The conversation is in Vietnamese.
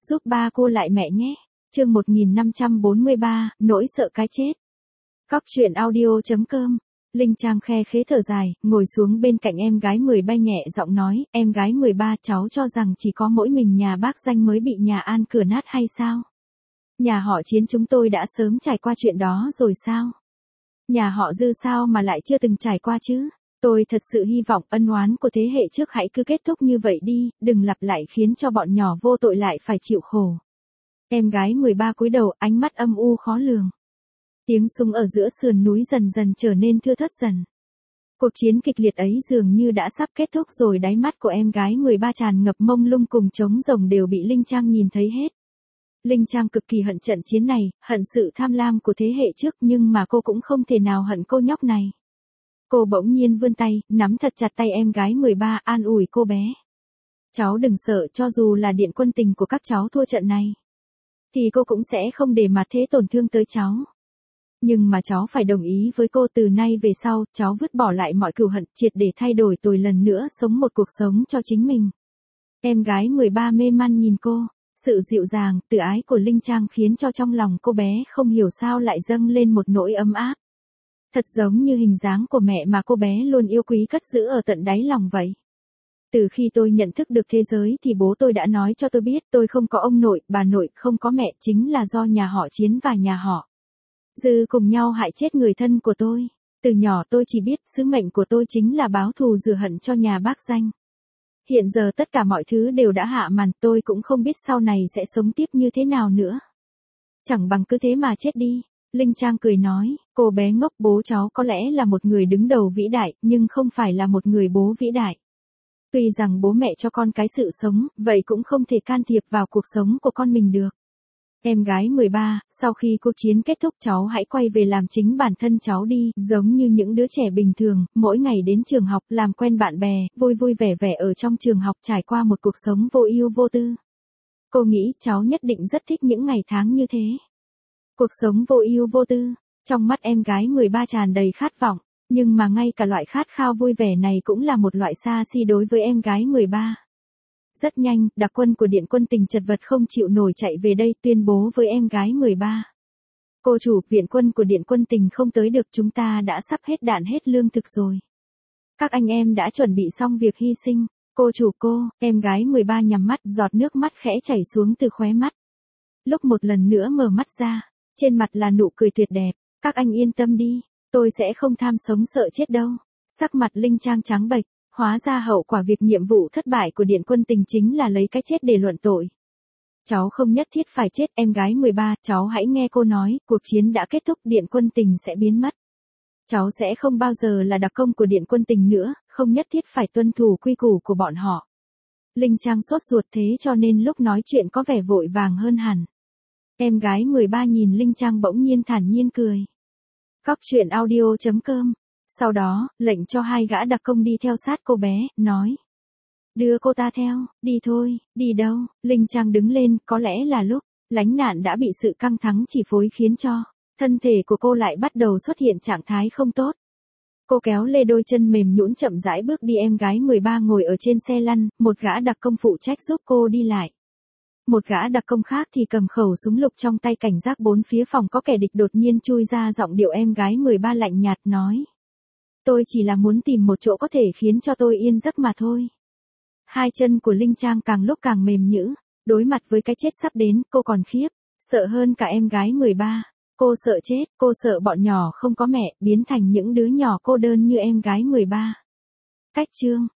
giúp ba cô lại mẹ nhé. Chương 1543, nỗi sợ cái chết. Cóc truyện audio.com. Linh Trang khe khế thở dài, ngồi xuống bên cạnh em gái 13 nhẹ giọng nói, em gái 13, cháu cho rằng chỉ có mỗi mình nhà bác Danh mới bị nhà An cửa nát hay sao? Nhà họ Chiến chúng tôi đã sớm trải qua chuyện đó rồi sao? Nhà họ Dư sao mà lại chưa từng trải qua chứ? Tôi thật sự hy vọng ân oán của thế hệ trước hãy cứ kết thúc như vậy đi, đừng lặp lại khiến cho bọn nhỏ vô tội lại phải chịu khổ. Em gái 13 cúi đầu, ánh mắt âm u khó lường. Tiếng súng ở giữa sườn núi dần dần trở nên thưa thớt dần. Cuộc chiến kịch liệt ấy dường như đã sắp kết thúc rồi, đáy mắt của em gái 13 tràn ngập mông lung cùng trống rỗng đều bị Linh Trang nhìn thấy hết. Linh Trang cực kỳ hận trận chiến này, hận sự tham lam của thế hệ trước, nhưng mà cô cũng không thể nào hận cô nhóc này. Cô bỗng nhiên vươn tay, nắm thật chặt tay em gái 13, an ủi cô bé. Cháu đừng sợ, cho dù là Điện Quân Tình của các cháu thua trận này, thì cô cũng sẽ không để mà thế tổn thương tới cháu. Nhưng mà cháu phải đồng ý với cô, từ nay về sau, cháu vứt bỏ lại mọi cừu hận, triệt để thay đổi tôi lần nữa sống một cuộc sống cho chính mình. Em gái 13 mê man nhìn cô, sự dịu dàng, từ ái của Linh Trang khiến cho trong lòng cô bé không hiểu sao lại dâng lên một nỗi ấm áp. Thật giống như hình dáng của mẹ mà cô bé luôn yêu quý cất giữ ở tận đáy lòng vậy. Từ khi tôi nhận thức được thế giới thì bố tôi đã nói cho tôi biết tôi không có ông nội, bà nội, không có mẹ, chính là do nhà họ Chiến và nhà họ Dư cùng nhau hại chết người thân của tôi. Từ nhỏ tôi chỉ biết sứ mệnh của tôi chính là báo thù rửa hận cho nhà bác Danh. Hiện giờ tất cả mọi thứ đều đã hạ màn, tôi cũng không biết sau này sẽ sống tiếp như thế nào nữa. Chẳng bằng cứ thế mà chết đi. Linh Trang cười nói, cô bé ngốc, bố cháu có lẽ là một người đứng đầu vĩ đại, nhưng không phải là một người bố vĩ đại. Tuy rằng bố mẹ cho con cái sự sống, vậy cũng không thể can thiệp vào cuộc sống của con mình được. Em gái 13, sau khi cuộc chiến kết thúc cháu hãy quay về làm chính bản thân cháu đi, giống như những đứa trẻ bình thường, mỗi ngày đến trường học, làm quen bạn bè, vui vui vẻ vẻ ở trong trường học, trải qua một cuộc sống vô ưu vô tư. Cô nghĩ cháu nhất định rất thích những ngày tháng như thế. Cuộc sống vô ưu vô tư, trong mắt em gái 13 tràn đầy khát vọng, nhưng mà ngay cả loại khát khao vui vẻ này cũng là một loại xa xỉ đối với em gái 13. Rất nhanh, đặc quân của Điện Quân Tình chật vật không chịu nổi chạy về đây tuyên bố với em gái 13. Cô chủ, viện quân của Điện Quân Tình không tới được, chúng ta đã sắp hết đạn hết lương thực rồi. Các anh em đã chuẩn bị xong việc hy sinh. Cô chủ, em gái 13 nhắm mắt, giọt nước mắt khẽ chảy xuống từ khóe mắt. Lúc một lần nữa mở mắt ra, trên mặt là nụ cười tuyệt đẹp. Các anh yên tâm đi, tôi sẽ không tham sống sợ chết đâu. Sắc mặt Linh Trang trắng bệch. Hóa ra hậu quả việc nhiệm vụ thất bại của Điện Quân Tình chính là lấy cái chết để luận tội. Cháu không nhất thiết phải chết, em gái 13, cháu hãy nghe cô nói, cuộc chiến đã kết thúc, Điện Quân Tình sẽ biến mất. Cháu sẽ không bao giờ là đặc công của Điện Quân Tình nữa, không nhất thiết phải tuân thủ quy củ của bọn họ. Linh Trang sốt ruột thế cho nên lúc nói chuyện có vẻ vội vàng hơn hẳn. Em gái 13 nhìn Linh Trang bỗng nhiên thản nhiên cười. Cóc truyện audio.com. Sau đó, lệnh cho hai gã đặc công đi theo sát cô bé, nói. Đưa cô ta theo, đi thôi, đi đâu? Linh Trang đứng lên, có lẽ là lúc lánh nạn đã bị sự căng thẳng chi phối khiến cho thân thể của cô lại bắt đầu xuất hiện trạng thái không tốt. Cô kéo lê đôi chân mềm nhũn chậm rãi bước đi, em gái 13 ngồi ở trên xe lăn, một gã đặc công phụ trách giúp cô đi lại. Một gã đặc công khác thì cầm khẩu súng lục trong tay, cảnh giác bốn phía phòng có kẻ địch đột nhiên chui ra, giọng điệu em gái 13 lạnh nhạt nói. Tôi chỉ là muốn tìm một chỗ có thể khiến cho tôi yên giấc mà thôi. Hai chân của Linh Trang càng lúc càng mềm nhũn, đối mặt với cái chết sắp đến, cô còn khiếp, sợ hơn cả em gái 13. Cô sợ chết, cô sợ bọn nhỏ không có mẹ, biến thành những đứa nhỏ cô đơn như em gái 13. Cách chương